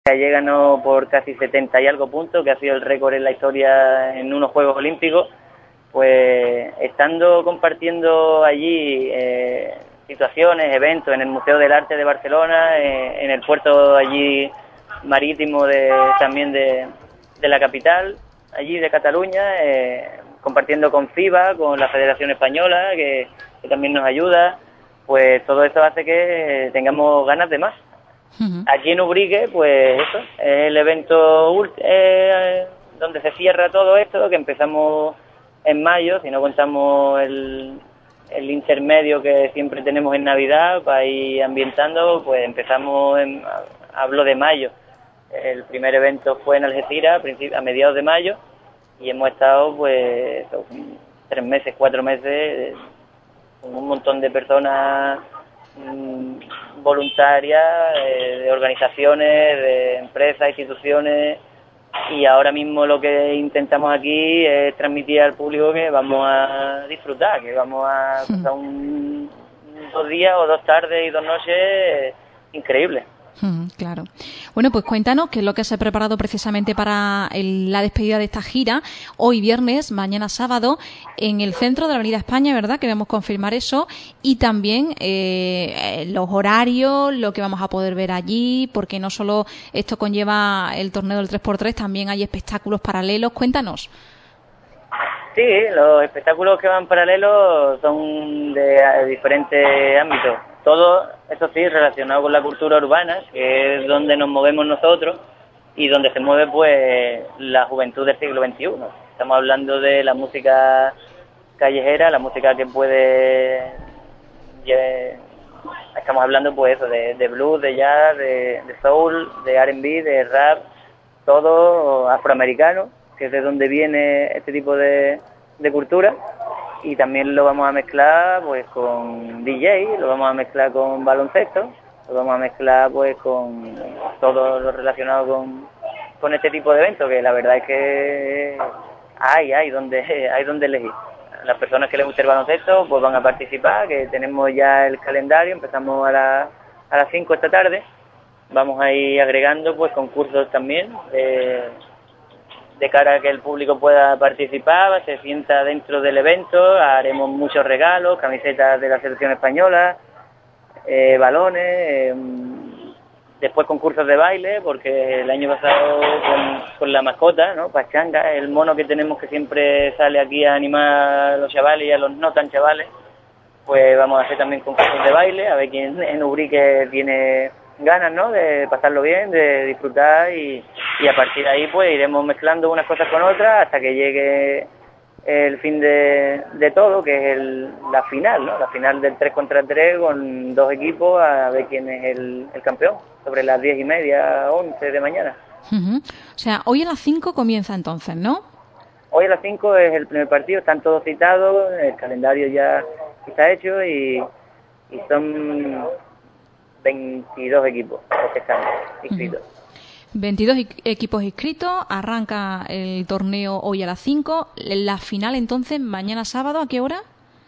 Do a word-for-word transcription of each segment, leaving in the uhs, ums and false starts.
Gallega por casi setenta y algo puntos, que ha sido el récord en la historia en unos Juegos Olímpicos. Pues estando compartiendo allí eh, situaciones, eventos en el Museo del Arte de Barcelona, eh, en el puerto allí marítimo de, también de, de la capital, allí de Cataluña, eh, compartiendo con FIBA, con la Federación Española, que, que también nos ayuda, pues todo esto hace que tengamos ganas de más. Uh-huh. Aquí en Ubrique, pues eso, es el evento eh, donde se cierra todo esto, que empezamos en mayo, si no contamos el, el intermedio que siempre tenemos en Navidad para ir ambientando, pues empezamos, en, hablo de mayo. El primer evento fue en Algeciras a, a mediados de mayo y hemos estado pues tres meses, cuatro meses con un montón de personas voluntarias, eh, de organizaciones, de empresas, instituciones, y ahora mismo lo que intentamos aquí es transmitir al público que vamos a disfrutar, que vamos a pasar un, dos días o dos tardes y dos noches eh, increíbles. Mm, claro. Bueno, pues cuéntanos qué es lo que se ha preparado precisamente para el, la despedida de esta gira, hoy viernes, mañana sábado, en el centro de la Avenida España, ¿verdad? Que debemos confirmar eso, y también eh, los horarios, lo que vamos a poder ver allí, porque no solo esto conlleva el torneo del tres por tres, también hay espectáculos paralelos. Cuéntanos. Sí, los espectáculos que van paralelos son de, de diferentes ámbitos. Todo, eso sí, relacionado con la cultura urbana, que es donde nos movemos nosotros y donde se mueve pues la juventud del siglo veintiuno. Estamos hablando de la música callejera, la música que puede... Estamos hablando pues eso, de, de blues, de jazz, de, de soul, de R and B, de rap, todo afroamericano, que es de donde viene este tipo de, de cultura. Y también lo vamos a mezclar pues con D J, lo vamos a mezclar con baloncesto, lo vamos a mezclar pues con todo lo relacionado con, con este tipo de eventos, que la verdad es que hay, hay donde, hay donde elegir. Las personas que les guste el baloncesto pues van a participar, que tenemos ya el calendario, empezamos a, la, a las cinco esta tarde, vamos a ir agregando pues concursos también, eh, de cara a que el público pueda participar, se sienta dentro del evento, haremos muchos regalos, camisetas de la selección española, eh, balones, eh, después concursos de baile, porque el año pasado con, con la mascota, ¿no? Pachanga, el mono que tenemos que siempre sale aquí a animar a los chavales y a los no tan chavales, pues vamos a hacer también concursos de baile, a ver quién en Ubrique tiene ganas, ¿no?, de pasarlo bien, de disfrutar, y, y a partir de ahí pues iremos mezclando unas cosas con otras hasta que llegue el fin de, de todo, que es el, la final, ¿no?, la final del tres contra tres con dos equipos, a ver quién es el, el campeón, sobre las diez y media, once de mañana. Uh-huh. O sea, hoy a las cinco comienza entonces, ¿no? Hoy a las cinco es el primer partido, están todos citados, el calendario ya está hecho y, y son veintidós equipos los que están inscritos. Uh-huh. veintidós equipos inscritos, arranca el torneo hoy a las cinco, la final entonces mañana sábado, ¿a qué hora?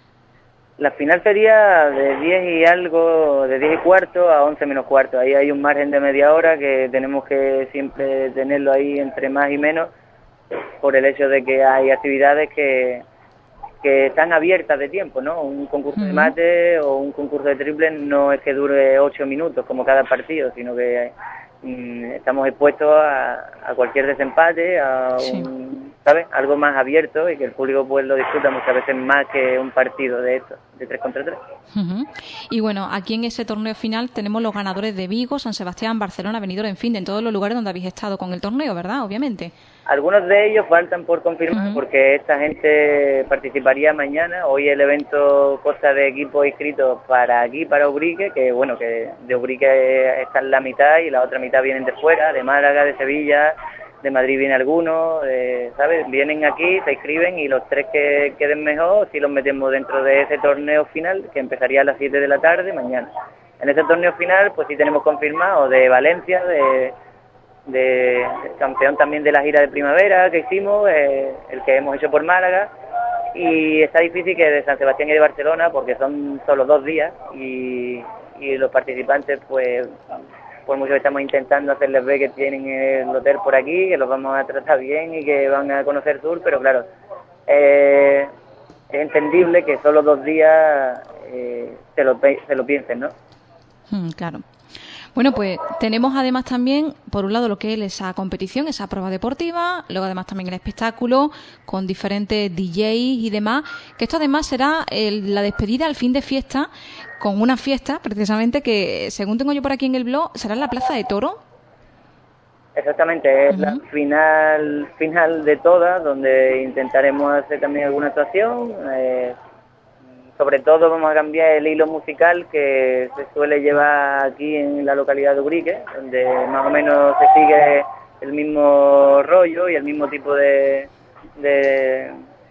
La final sería de diez y algo, de diez y cuarto a once menos cuarto, ahí hay un margen de media hora que tenemos que siempre tenerlo ahí entre más y menos, por el hecho de que hay actividades que que están abiertas de tiempo, ¿no? Un concurso uh-huh. de mate o un concurso de triple no es que dure ocho minutos como cada partido, sino que mm, estamos expuestos a, a cualquier desempate, a sí. un, ¿sabes?, algo más abierto, y que el público pues lo disfruta muchas veces más que un partido de esto, de tres contra tres. Uh-huh. Y bueno, aquí en ese torneo final tenemos los ganadores de Vigo, San Sebastián, Barcelona, Benidorm, en fin, de en todos los lugares donde habéis estado con el torneo, ¿verdad? Obviamente. Algunos de ellos faltan por confirmar, uh-huh. porque esta gente participaría mañana. Hoy el evento consta de equipos inscritos para aquí, para Ubrique, que bueno, que de Ubrique está en la mitad y la otra mitad vienen de fuera, de Málaga, de Sevilla, de Madrid viene alguno, eh, ¿sabes? Vienen aquí, se inscriben y los tres que queden mejor, si los metemos dentro de ese torneo final, que empezaría a las siete de la tarde mañana. En ese torneo final, pues sí tenemos confirmado de Valencia, de... de campeón también de la gira de primavera que hicimos, eh, el que hemos hecho por Málaga, y está difícil que de San Sebastián y de Barcelona, porque son solo dos días y, y los participantes pues por mucho que estamos intentando hacerles ver que tienen el hotel por aquí, que los vamos a tratar bien y que van a conocer Tour, pero claro, eh, es entendible que solo dos días eh, se, lo, se lo piensen, ¿no? Mm, claro. Bueno, pues tenemos además también, por un lado, lo que es esa competición, esa prueba deportiva, luego además también el espectáculo con diferentes D Js y demás, que esto además será el, la despedida al fin de fiesta, con una fiesta precisamente que, según tengo yo por aquí en el blog, será en la Plaza de Toro. Exactamente, es Uh-huh. la final final de todas, donde intentaremos hacer también alguna actuación. Eh, sobre todo vamos a cambiar el hilo musical que se suele llevar aquí en la localidad de Ubrique, donde más o menos se sigue el mismo rollo y el mismo tipo de, de,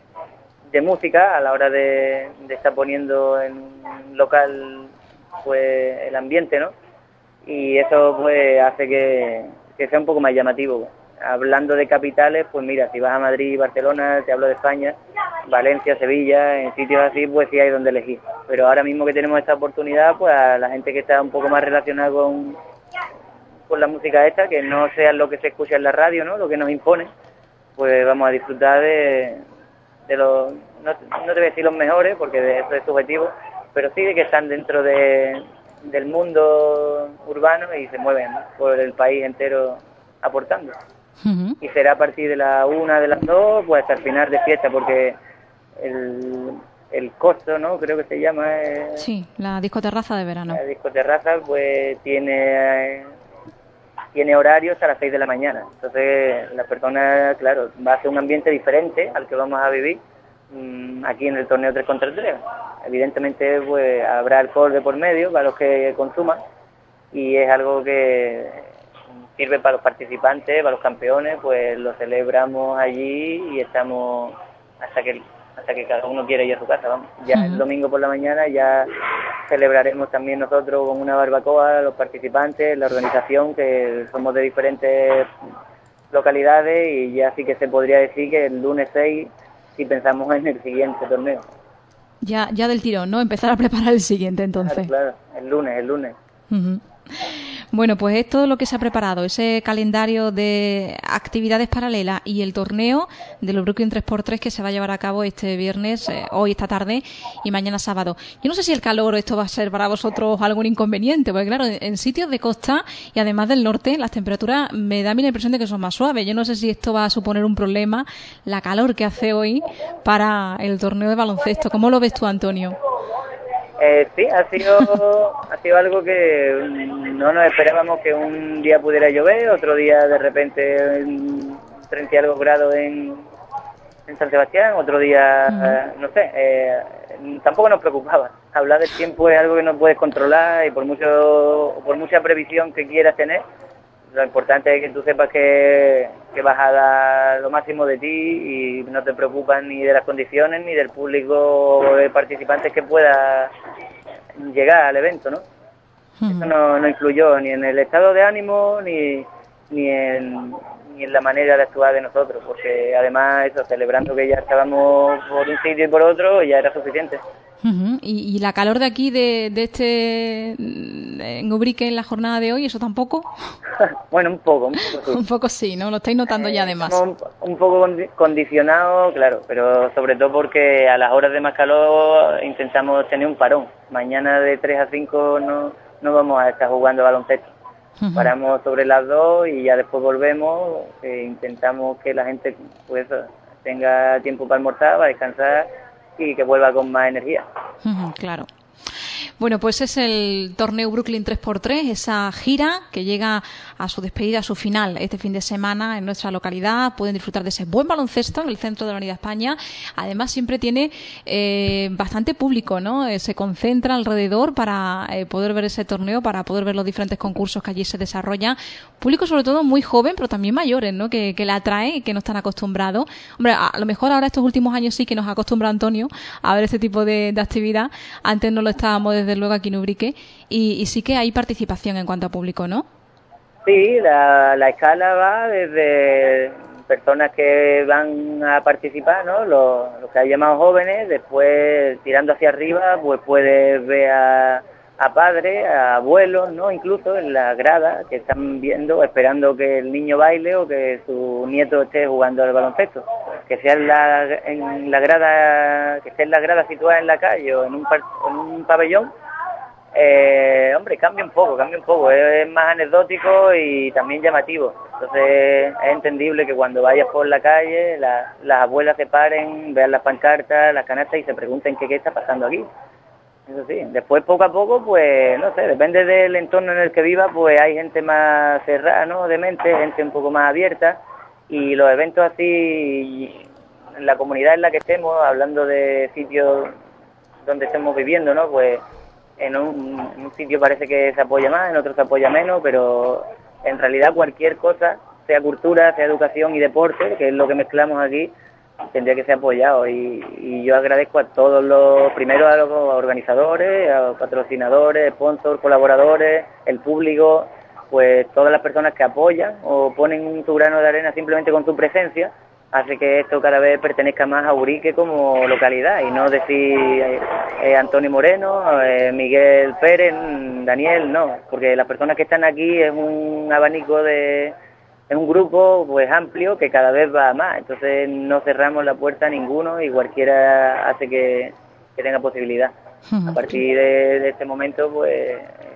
de música a la hora de, de estar poniendo en un local pues el ambiente, ¿no? Y eso pues hace que, que sea un poco más llamativo. Hablando de capitales, pues mira, si vas a Madrid, Barcelona, te hablo de España, Valencia, Sevilla, en sitios así, pues sí hay donde elegir. Pero ahora mismo que tenemos esta oportunidad, pues a la gente que está un poco más relacionada con, con la música esta, que no sea lo que se escucha en la radio, ¿no? Lo que nos impone, pues vamos a disfrutar de, de los, no, no te voy a decir los mejores, porque de eso es subjetivo, pero sí de que están dentro de, del mundo urbano y se mueven, ¿no?, por el país entero aportando. Uh-huh. Y será a partir de la una, de las dos, pues hasta el final de fiesta, porque el, el costo, ¿no?, creo que se llama... Eh, sí, la discoterraza de verano. La discoterraza, pues tiene... Eh, tiene horarios a las seis de la mañana. Entonces, las personas, claro, va a ser un ambiente diferente al que vamos a vivir mmm, aquí en el torneo tres contra tres. Evidentemente, pues habrá alcohol de por medio para los que consuman, y es algo que sirve para los participantes, para los campeones, pues lo celebramos allí y estamos hasta que hasta que cada uno quiera ir a su casa, vamos. Ya uh-huh. El domingo por la mañana ya celebraremos también nosotros con una barbacoa, los participantes, la organización, que somos de diferentes localidades, y ya sí que se podría decir que el lunes seis sí pensamos en el siguiente torneo. Ya ya del tirón, ¿no? Empezar a preparar el siguiente, entonces. Claro, claro, el lunes, el lunes. Uh-huh. Bueno, pues es todo lo que se ha preparado, ese calendario de actividades paralelas y el torneo de los Brooklyn tres por tres que se va a llevar a cabo este viernes, eh, hoy, esta tarde y mañana sábado. Yo no sé si el calor, esto va a ser para vosotros algún inconveniente, porque claro, en sitios de costa y además del norte, las temperaturas me da a mí la impresión de que son más suaves. Yo no sé si esto va a suponer un problema, la calor que hace hoy para el torneo de baloncesto. ¿Cómo lo ves tú, Antonio? Eh, sí, ha sido ha sido algo que no nos esperábamos, que un día pudiera llover, otro día de repente treinta y algo grados en, en San Sebastián, otro día, uh-huh. no sé, eh, tampoco nos preocupaba. Hablar del tiempo es algo que no puedes controlar, y por mucho por mucha previsión que quieras tener, lo importante es que tú sepas que, que vas a dar lo máximo de ti y no te preocupas ni de las condiciones ni del público o de participantes que pueda llegar al evento, ¿no? Uh-huh. Eso no, no influyó ni en el estado de ánimo ni, ni, en, ni en la manera de actuar de nosotros, porque además eso, celebrando que ya estábamos por un sitio y por otro, ya era suficiente. Uh-huh. ¿Y, y la calor de aquí, de, de este en Ubrique en la jornada de hoy, eso tampoco? Bueno, un poco. Un poco sí, un poco sí, ¿no? Lo estáis notando eh, ya además. Un, un poco condicionado, claro, pero sobre todo porque a las horas de más calor intentamos tener un parón. Mañana de tres a cinco no, no vamos a estar jugando baloncesto. Uh-huh. Paramos sobre las dos y ya después volvemos. E intentamos que la gente pues tenga tiempo para almorzar, para descansar y que vuelva con más energía. Uh-huh, claro. Bueno, pues es el torneo Brooklyn tres por tres, esa gira que llega a su despedida, a su final este fin de semana en nuestra localidad. Pueden disfrutar de ese buen baloncesto en el centro de la Avenida España. Además, siempre tiene eh, bastante público, ¿no? Eh, se concentra alrededor para eh, poder ver ese torneo, para poder ver los diferentes concursos que allí se desarrollan. Público sobre todo muy joven, pero también mayores, ¿no? Que, que le atrae y que no están acostumbrados. Hombre, a lo mejor ahora estos últimos años sí que nos acostumbra Antonio a ver este tipo de, de actividad. Antes no lo estábamos desde luego aquí en Ubrique, y, y sí que hay participación en cuanto a público, ¿no? Sí, la, la escala va desde personas que van a participar, ¿no? Los, los que hay llamados jóvenes, después tirando hacia arriba, pues puedes ver a, a padres, a abuelos, ¿no? Incluso en la grada, que están viendo, esperando que el niño baile o que su nieto esté jugando al baloncesto. Que sea en la, en la grada, que esté en la grada situada en la calle o en un, en un pabellón, eh, hombre, cambia un poco, cambia un poco, es, es más anecdótico y también llamativo. Entonces es entendible que cuando vayas por la calle, la, las abuelas se paren, vean las pancartas, las canastas y se pregunten qué, qué está pasando aquí. Eso sí, después poco a poco, pues, no sé, depende del entorno en el que viva, pues hay gente más cerrada, ¿no?, de mente, gente un poco más abierta, y los eventos así, en la comunidad en la que estemos, hablando de sitios donde estemos viviendo, ¿no?, pues en un, en un sitio parece que se apoya más, en otro se apoya menos, pero en realidad cualquier cosa, sea cultura, sea educación y deporte, que es lo que mezclamos aquí, tendría que ser apoyado, y, y yo agradezco a todos los, primero a los organizadores, a los patrocinadores, sponsors, colaboradores, el público, pues todas las personas que apoyan o ponen su grano de arena simplemente con su presencia, hace que esto cada vez pertenezca más a Ubrique como localidad, y no decir eh, eh, Antonio Moreno, eh, Miguel Pérez, Daniel, no, porque las personas que están aquí es un abanico de... es un grupo pues amplio que cada vez va más, entonces no cerramos la puerta a ninguno y cualquiera hace que, que tenga posibilidad. A partir de, de este momento, pues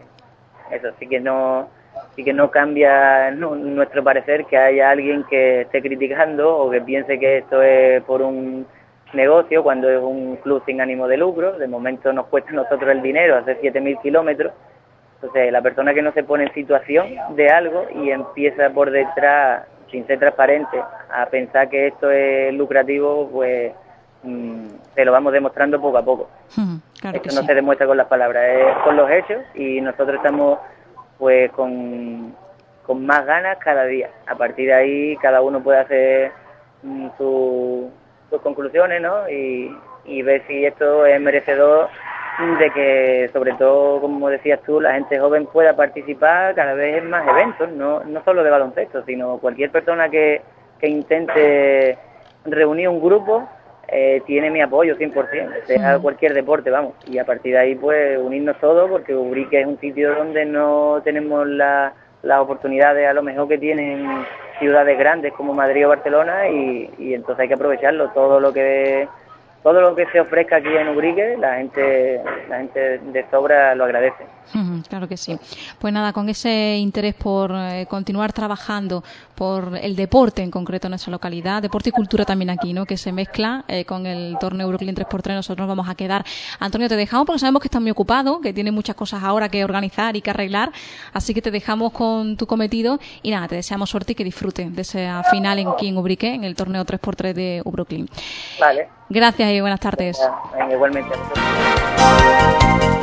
eso sí que no sí que no cambia no, nuestro parecer que haya alguien que esté criticando o que piense que esto es por un negocio cuando es un club sin ánimo de lucro. De momento nos cuesta a nosotros el dinero hacer siete mil kilómetros. Entonces, la persona que no se pone en situación de algo y empieza por detrás, sin ser transparente, a pensar que esto es lucrativo, pues mmm, se lo vamos demostrando poco a poco. Mm, claro esto que no sí. se demuestra con las palabras, es con los hechos, y nosotros estamos pues con, con más ganas cada día. A partir de ahí, cada uno puede hacer mmm, su, sus conclusiones, ¿no? Y, y ver si esto es merecedor de que, sobre todo, como decías tú, la gente joven pueda participar cada vez en más eventos, no no solo de baloncesto, sino cualquier persona que, que intente reunir un grupo, eh, tiene mi apoyo cien por ciento, sea cualquier deporte, vamos, y a partir de ahí, pues, unirnos todos, porque Ubrique es un sitio donde no tenemos la, las oportunidades a lo mejor que tienen ciudades grandes como Madrid o Barcelona, y, y entonces hay que aprovecharlo, todo lo que... todo lo que se ofrezca aquí en Ubrique, la gente la gente de sobra lo agradece. Claro que sí. Pues nada, con ese interés por eh, continuar trabajando por el deporte en concreto en nuestra localidad, deporte y cultura también aquí, ¿no?, que se mezcla eh, con el torneo Euroclean tres por tres, nosotros nos vamos a quedar. Antonio, te dejamos porque sabemos que estás muy ocupado, que tienes muchas cosas ahora que organizar y que arreglar, así que te dejamos con tu cometido y nada, te deseamos suerte y que disfrutes de esa final en, aquí en Ubrique, en el torneo tres por tres de Euroclean. Vale. Gracias y buenas tardes. Venga, igualmente.